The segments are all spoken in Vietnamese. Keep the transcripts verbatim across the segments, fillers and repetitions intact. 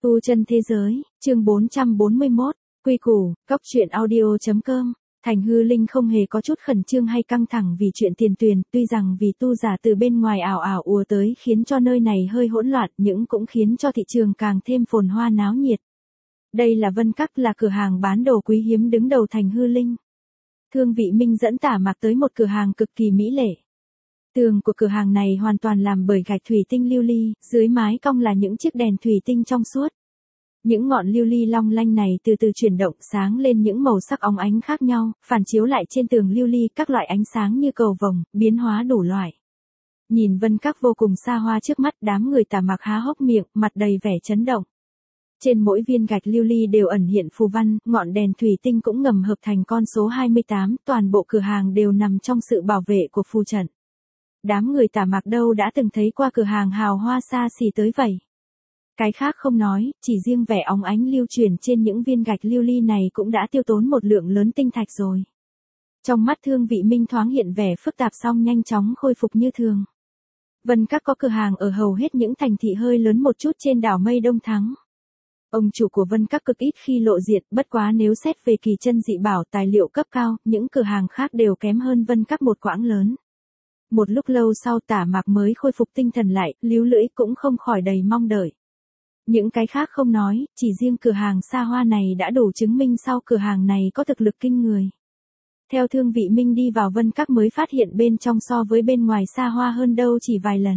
Tu chân thế giới, chương bốn trăm bốn mươi mốt, quy củ, cóc truyện audio.com. Thành Hư Linh không hề có chút khẩn trương hay căng thẳng vì chuyện tiền tuyền, tuy rằng vì tu giả từ bên ngoài ảo ảo ùa tới khiến cho nơi này hơi hỗn loạn, nhưng cũng khiến cho thị trường càng thêm phồn hoa náo nhiệt. Đây là Vân Các, là cửa hàng bán đồ quý hiếm đứng đầu Thành Hư Linh. Thương Vị Minh dẫn Tả Mạc tới một cửa hàng cực kỳ mỹ lệ. Tường của cửa hàng này hoàn toàn làm bởi gạch thủy tinh lưu ly, dưới mái cong là những chiếc đèn thủy tinh trong suốt. Những ngọn lưu ly long lanh này từ từ chuyển động sáng lên những màu sắc óng ánh khác nhau, phản chiếu lại trên tường lưu ly các loại ánh sáng như cầu vồng, biến hóa đủ loại. Nhìn Vân Các vô cùng xa hoa trước mắt, đám người Tả Mạc há hốc miệng, mặt đầy vẻ chấn động. Trên mỗi viên gạch lưu ly đều ẩn hiện phù văn, ngọn đèn thủy tinh cũng ngầm hợp thành con số hai mươi tám, toàn bộ cửa hàng đều nằm trong sự bảo vệ của phù trận. Đám người Tả Mạc đâu đã từng thấy qua cửa hàng hào hoa xa xỉ tới vậy. Cái khác không nói, chỉ riêng vẻ óng ánh lưu chuyển trên những viên gạch lưu ly này cũng đã tiêu tốn một lượng lớn tinh thạch rồi. Trong mắt Thương Vị Minh thoáng hiện vẻ phức tạp song nhanh chóng khôi phục như thường. Vân Các có cửa hàng ở hầu hết những thành thị hơi lớn một chút trên đảo Mây Đông Thắng. Ông chủ của Vân Các cực ít khi lộ diện, bất quá nếu xét về kỳ chân dị bảo tài liệu cấp cao, những cửa hàng khác đều kém hơn Vân Các một quãng lớn. Một lúc lâu sau Tả Mạc mới khôi phục tinh thần lại, líu lưỡi cũng không khỏi đầy mong đợi. Những cái khác không nói, chỉ riêng cửa hàng xa hoa này đã đủ chứng minh sau cửa hàng này có thực lực kinh người. Theo Thương Vị Minh đi vào Vân Các mới phát hiện bên trong so với bên ngoài xa hoa hơn đâu chỉ vài lần.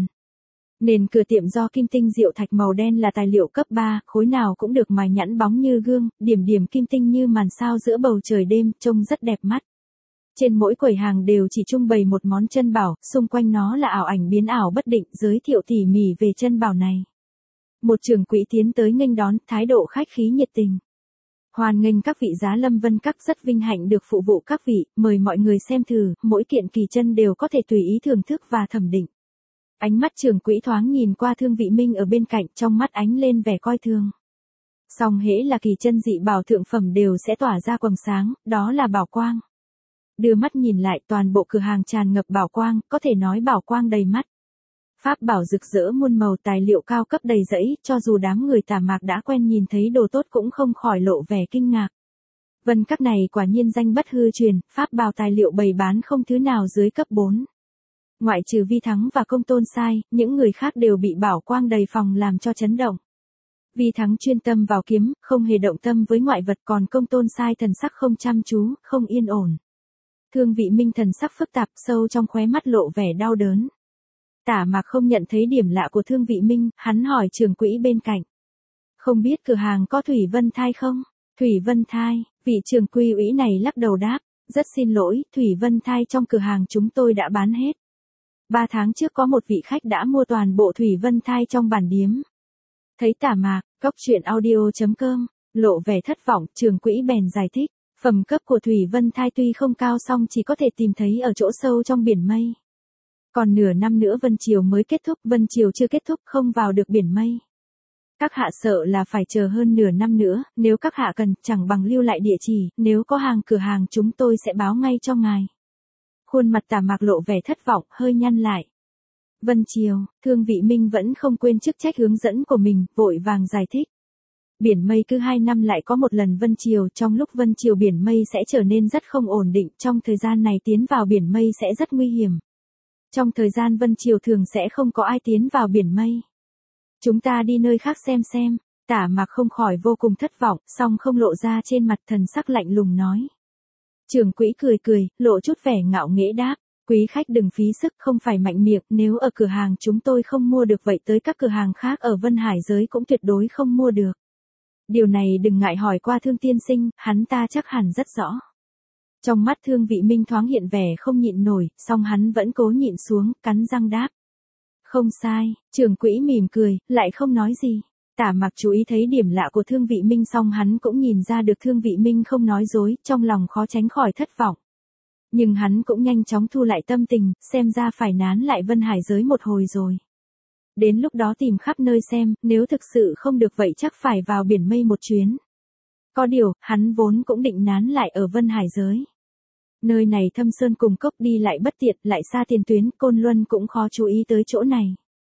Nền cửa tiệm do kim tinh diệu thạch màu đen là tài liệu cấp ba, khối nào cũng được mài nhẵn bóng như gương, điểm điểm kim tinh như màn sao giữa bầu trời đêm, trông rất đẹp mắt. Trên mỗi quầy hàng đều chỉ trưng bày một món chân bảo, xung quanh nó là ảo ảnh biến ảo bất định, giới thiệu tỉ mỉ về chân bảo này. Một trưởng quỹ tiến tới nghênh đón, thái độ khách khí nhiệt tình. Hoan nghênh các vị giá lâm Vân Các, rất vinh hạnh được phụ vụ các vị, mời mọi người xem thử, mỗi kiện kỳ chân đều có thể tùy ý thưởng thức và thẩm định. Ánh mắt trưởng quỹ thoáng nhìn qua Thương Vị Minh ở bên cạnh, trong mắt ánh lên vẻ coi thường. Song hễ là kỳ chân dị bảo thượng phẩm đều sẽ tỏa ra quầng sáng, đó là bảo quang. Đưa mắt nhìn lại, toàn bộ cửa hàng tràn ngập bảo quang, có thể nói bảo quang đầy mắt. Pháp bảo rực rỡ muôn màu, tài liệu cao cấp đầy rẫy, cho dù đám người Tả Mạc đã quen nhìn thấy đồ tốt cũng không khỏi lộ vẻ kinh ngạc. Vân Các này quả nhiên danh bất hư truyền, pháp bảo tài liệu bày bán không thứ nào dưới cấp bốn. Ngoại trừ Vi Thắng và Công Tôn Sai, những người khác đều bị bảo quang đầy phòng làm cho chấn động. Vi Thắng chuyên tâm vào kiếm, không hề động tâm với ngoại vật, còn Công Tôn Sai thần sắc không chăm chú, không yên ổn. Thương Vị Minh thần sắc phức tạp, sâu trong khóe mắt lộ vẻ đau đớn. Tả Mạc không nhận thấy điểm lạ của Thương Vị Minh, hắn hỏi trưởng quỹ bên cạnh. Không biết cửa hàng có Thủy Vân Thai không? Thủy Vân Thai, vị trưởng quỹ ủy này lắc đầu đáp, rất xin lỗi, Thủy Vân Thai trong cửa hàng chúng tôi đã bán hết. Ba tháng trước có một vị khách đã mua toàn bộ Thủy Vân Thai trong bản điếm. Thấy Tả Mạc, cóc truyện audio.com, lộ vẻ thất vọng, trưởng quỹ bèn giải thích, phẩm cấp của Thủy Vân Thai tuy không cao song chỉ có thể tìm thấy ở chỗ sâu trong biển mây. Còn nửa năm nữa Vân Triều mới kết thúc, Vân Triều chưa kết thúc không vào được biển mây. Các hạ sợ là phải chờ hơn nửa năm nữa, nếu các hạ cần, chẳng bằng lưu lại địa chỉ, nếu có hàng cửa hàng chúng tôi sẽ báo ngay cho ngài. Khuôn mặt Tả Mạc lộ vẻ thất vọng, hơi nhăn lại. Vân Triều, Thương Vị Minh vẫn không quên chức trách hướng dẫn của mình, vội vàng giải thích. Biển mây cứ hai năm lại có một lần Vân Triều, trong lúc Vân Triều biển mây sẽ trở nên rất không ổn định, trong thời gian này tiến vào biển mây sẽ rất nguy hiểm. Trong thời gian Vân Triều thường sẽ không có ai tiến vào biển mây. Chúng ta đi nơi khác xem xem. Tả Mạc không khỏi vô cùng thất vọng, song không lộ ra trên mặt, thần sắc lạnh lùng nói. Trưởng quỹ cười cười, lộ chút vẻ ngạo nghễ đáp, quý khách đừng phí sức, không phải mạnh miệng, nếu ở cửa hàng chúng tôi không mua được vậy tới các cửa hàng khác ở Vân Hải giới cũng tuyệt đối không mua được. Điều này đừng ngại hỏi qua Thương tiên sinh, hắn ta chắc hẳn rất rõ. Trong mắt Thương Vị Minh thoáng hiện vẻ không nhịn nổi, song hắn vẫn cố nhịn xuống, cắn răng đáp. Không sai, trưởng quỹ mỉm cười, lại không nói gì. Tả Mạc chú ý thấy điểm lạ của Thương Vị Minh, song hắn cũng nhìn ra được Thương Vị Minh không nói dối, trong lòng khó tránh khỏi thất vọng. Nhưng hắn cũng nhanh chóng thu lại tâm tình, xem ra phải nán lại Vân Hải giới một hồi rồi. Đến lúc đó tìm khắp nơi xem, nếu thực sự không được vậy chắc phải vào biển mây một chuyến. Có điều, hắn vốn cũng định nán lại ở Vân Hải giới. Nơi này thâm sơn cùng cốc đi lại bất tiện, lại xa tiền tuyến, Côn Luân cũng khó chú ý tới chỗ này.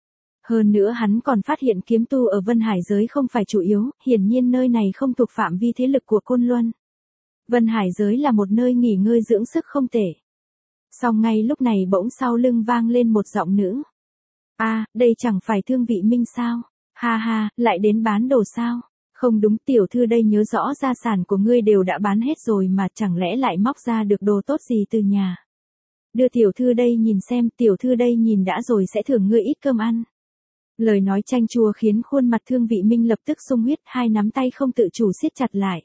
Hơn nữa hắn còn phát hiện kiếm tu ở Vân Hải giới không phải chủ yếu, hiển nhiên nơi này không thuộc phạm vi thế lực của Côn Luân. Vân Hải giới là một nơi nghỉ ngơi dưỡng sức không tệ. Song ngay lúc này bỗng sau lưng vang lên một giọng nữ. A, à, đây chẳng phải Thương Vị Minh sao? Ha ha, lại đến bán đồ sao? Không đúng, tiểu thư đây nhớ rõ gia sản của ngươi đều đã bán hết rồi mà chẳng lẽ lại móc ra được đồ tốt gì từ nhà. Đưa tiểu thư đây nhìn xem, tiểu thư đây nhìn đã rồi sẽ thưởng ngươi ít cơm ăn. Lời nói chanh chua khiến khuôn mặt Thương Vị Minh lập tức sung huyết, hai nắm tay không tự chủ siết chặt lại.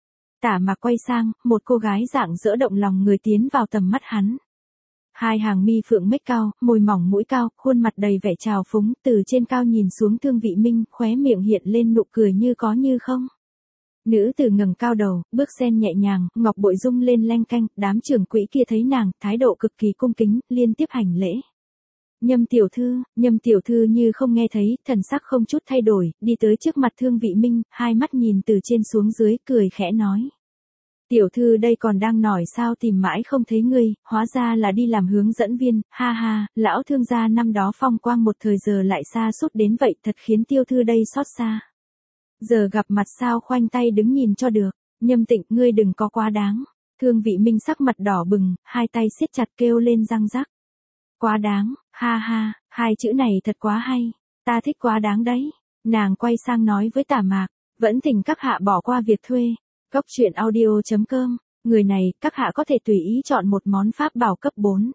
Tả Mạc quay sang, một cô gái dạng dỡ động lòng người tiến vào tầm mắt hắn. Hai hàng mi phượng mếch cao, môi mỏng mũi cao, khuôn mặt đầy vẻ trào phúng, từ trên cao nhìn xuống Thương Vị Minh, khóe miệng hiện lên nụ cười như có như không. Nữ tử ngẩng cao đầu, bước sen nhẹ nhàng, ngọc bội rung lên leng keng, đám trưởng quỹ kia thấy nàng, thái độ cực kỳ cung kính, liên tiếp hành lễ. Nhâm tiểu thư, Nhâm tiểu thư như không nghe thấy, thần sắc không chút thay đổi, đi tới trước mặt Thương Vị Minh, hai mắt nhìn từ trên xuống dưới, cười khẽ nói. Tiểu thư đây còn đang nói sao tìm mãi không thấy ngươi, hóa ra là đi làm hướng dẫn viên, ha ha, lão thương gia năm đó phong quang một thời giờ lại xa sút đến vậy thật khiến tiểu thư đây xót xa. Giờ gặp mặt sao khoanh tay đứng nhìn cho được, Nhâm Tịnh ngươi đừng có quá đáng. Thương Vị Minh sắc mặt đỏ bừng, hai tay siết chặt kêu lên răng rắc. Quá đáng, ha ha, hai chữ này thật quá hay, ta thích quá đáng đấy. Nàng quay sang nói với Tả Mạc, vẫn thỉnh các hạ bỏ qua việc thuê. Cốc truyện audio chấm com, người này, các hạ có thể tùy ý chọn một món pháp bảo cấp bốn.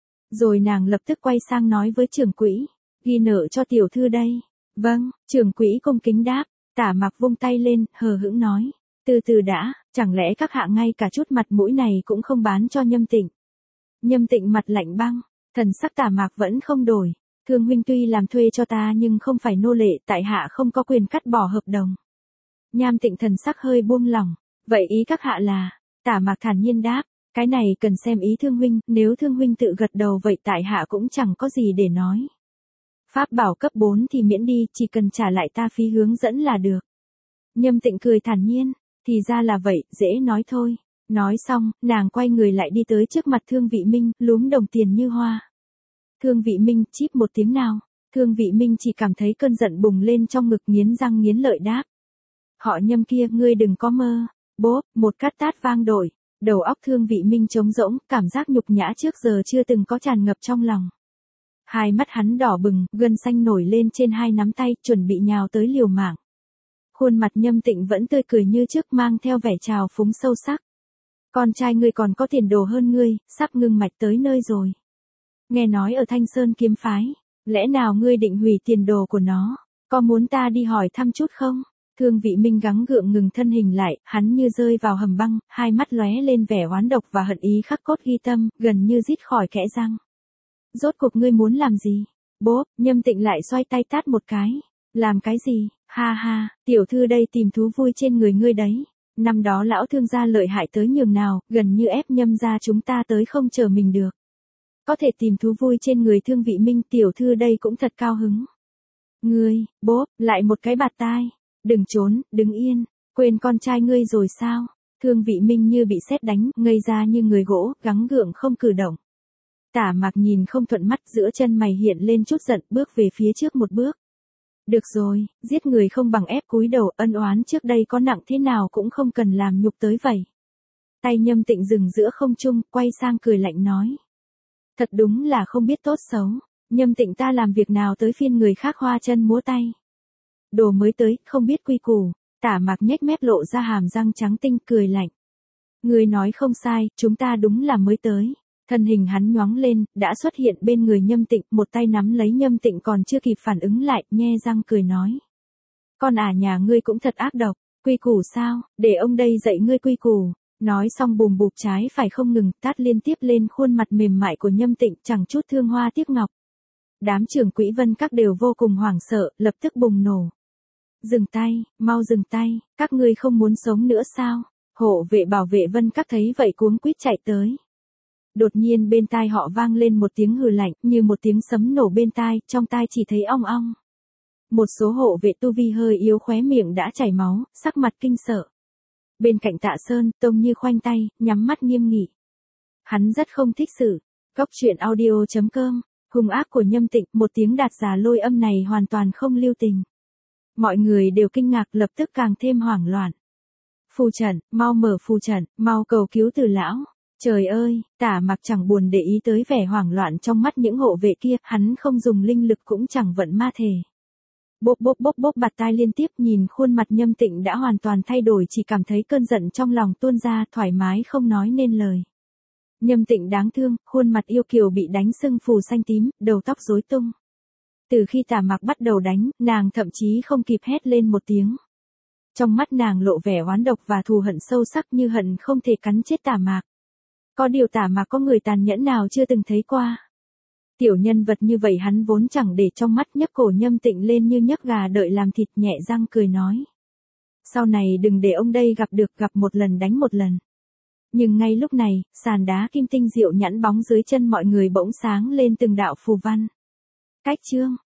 Rồi nàng lập tức quay sang nói với trưởng quỹ, ghi nợ cho tiểu thư đây. Vâng, trưởng quỹ cung kính đáp, Tả Mạc vung tay lên, hờ hững nói, từ từ đã, chẳng lẽ các hạ ngay cả chút mặt mũi này cũng không bán cho Nhâm Tịnh. Nhâm Tịnh mặt lạnh băng, thần sắc Tả Mạc vẫn không đổi, Thương huynh tuy làm thuê cho ta nhưng không phải nô lệ, tại hạ không có quyền cắt bỏ hợp đồng. Nham Tịnh thần sắc hơi buông lỏng, vậy ý các hạ là, Tả Mạc thản nhiên đáp, cái này cần xem ý Thương huynh, nếu Thương huynh tự gật đầu vậy tại hạ cũng chẳng có gì để nói. Pháp bảo cấp bốn thì miễn đi, chỉ cần trả lại ta phí hướng dẫn là được. Nhâm Tịnh cười thản nhiên, thì ra là vậy, dễ nói thôi. Nói xong, nàng quay người lại đi tới trước mặt Thương Vị Minh, lúm đồng tiền như hoa. Thương Vị Minh chíp một tiếng nào, Thương Vị Minh chỉ cảm thấy cơn giận bùng lên trong ngực, nghiến răng nghiến lợi đáp. Họ Nhâm kia, ngươi đừng có mơ. Bốp, một cát tát vang đổi, đầu óc Thương Vị Minh trống rỗng, cảm giác nhục nhã trước giờ chưa từng có tràn ngập trong lòng. Hai mắt hắn đỏ bừng, gân xanh nổi lên trên hai nắm tay, chuẩn bị nhào tới liều mạng. Khuôn mặt Nhâm Tịnh vẫn tươi cười như trước, mang theo vẻ trào phúng sâu sắc. Con trai ngươi còn có tiền đồ hơn ngươi, sắp ngưng mạch tới nơi rồi. Nghe nói ở Thanh Sơn kiếm phái, lẽ nào ngươi định hủy tiền đồ của nó, có muốn ta đi hỏi thăm chút không? Thương Vị Minh gắng gượng ngừng thân hình lại, hắn như rơi vào hầm băng, hai mắt lóe lên vẻ oán độc và hận ý khắc cốt ghi tâm, gần như rít khỏi kẽ răng. Rốt cuộc ngươi muốn làm gì? Bốp, Nhâm Tịnh lại xoay tay tát một cái. Làm cái gì? Ha ha, tiểu thư đây tìm thú vui trên người ngươi đấy. Năm đó lão thương gia lợi hại tới nhường nào, gần như ép Nhâm gia chúng ta tới không chờ mình được. Có thể tìm thú vui trên người Thương Vị Minh, tiểu thư đây cũng thật cao hứng. Ngươi, bốp, lại một cái bạt tai. Đừng trốn, đứng yên, quên con trai ngươi rồi sao? Thương Vị Minh như bị sét đánh, ngây ra như người gỗ, gắng gượng không cử động. Tả Mạc nhìn không thuận mắt, giữa chân mày hiện lên chút giận, bước về phía trước một bước. Được rồi, giết người không bằng ép cúi đầu, ân oán trước đây có nặng thế nào cũng không cần làm nhục tới vậy. Tay Nhâm Tịnh dừng giữa không trung, quay sang cười lạnh nói. Thật đúng là không biết tốt xấu, Nhâm Tịnh ta làm việc nào tới phiên người khác hoa chân múa tay. Đồ mới tới, không biết quy củ. Tả Mạc nhếch mép lộ ra hàm răng trắng tinh, cười lạnh. Người nói không sai, chúng ta đúng là mới tới. Thân hình hắn nhoáng lên, đã xuất hiện bên người Nhâm Tịnh, một tay nắm lấy Nhâm Tịnh còn chưa kịp phản ứng lại, nhe răng cười nói. Con à, nhà ngươi cũng thật ác độc, quy củ sao, để ông đây dạy ngươi quy củ. Nói xong bùm bụp trái phải không ngừng, tát liên tiếp lên khuôn mặt mềm mại của Nhâm Tịnh, chẳng chút thương hoa tiếc ngọc. Đám trưởng quỹ Vân các đều vô cùng hoảng sợ, lập tức bùng nổ. Dừng tay, mau dừng tay, các ngươi không muốn sống nữa sao? Hộ vệ bảo vệ Vân các thấy vậy cuống quýt chạy tới. Đột nhiên bên tai họ vang lên một tiếng hừ lạnh, như một tiếng sấm nổ bên tai, trong tai chỉ thấy ong ong. Một số hộ vệ tu vi hơi yếu khóe miệng đã chảy máu, sắc mặt kinh sợ. Bên cạnh Tạ Sơn, Tông Như khoanh tay, nhắm mắt nghiêm nghị. Hắn rất không thích sự. Cốc truyện audio chấm com Hung ác của Nhâm Tịnh, một tiếng đạt giả lôi âm này hoàn toàn không lưu tình. Mọi người đều kinh ngạc, lập tức càng thêm hoảng loạn. Phù trận, mau mở phù trận, mau cầu cứu Từ lão. Trời ơi, Tả Mặc chẳng buồn để ý tới vẻ hoảng loạn trong mắt những hộ vệ kia, hắn không dùng linh lực cũng chẳng vận ma thể. Bốp bốp bốp bốp bạt tai liên tiếp, nhìn khuôn mặt Nhâm Tịnh đã hoàn toàn thay đổi, chỉ cảm thấy cơn giận trong lòng tuôn ra, thoải mái không nói nên lời. Nhâm Tịnh đáng thương, khuôn mặt yêu kiều bị đánh sưng phù xanh tím, đầu tóc rối tung. Từ khi Tả Mặc bắt đầu đánh, nàng thậm chí không kịp hét lên một tiếng. Trong mắt nàng lộ vẻ oán độc và thù hận sâu sắc, như hận không thể cắn chết Tả Mặc. Có điều Tả Mặc có người tàn nhẫn nào chưa từng thấy qua. Tiểu nhân vật như vậy hắn vốn chẳng để trong mắt, nhấc cổ Nhâm Tịnh lên như nhấc gà đợi làm thịt, nhẹ răng cười nói. Sau này đừng để ông đây gặp được, gặp một lần đánh một lần. Nhưng ngay lúc này, sàn đá kim tinh diệu nhẵn bóng dưới chân mọi người bỗng sáng lên từng đạo phù văn. Cách chương.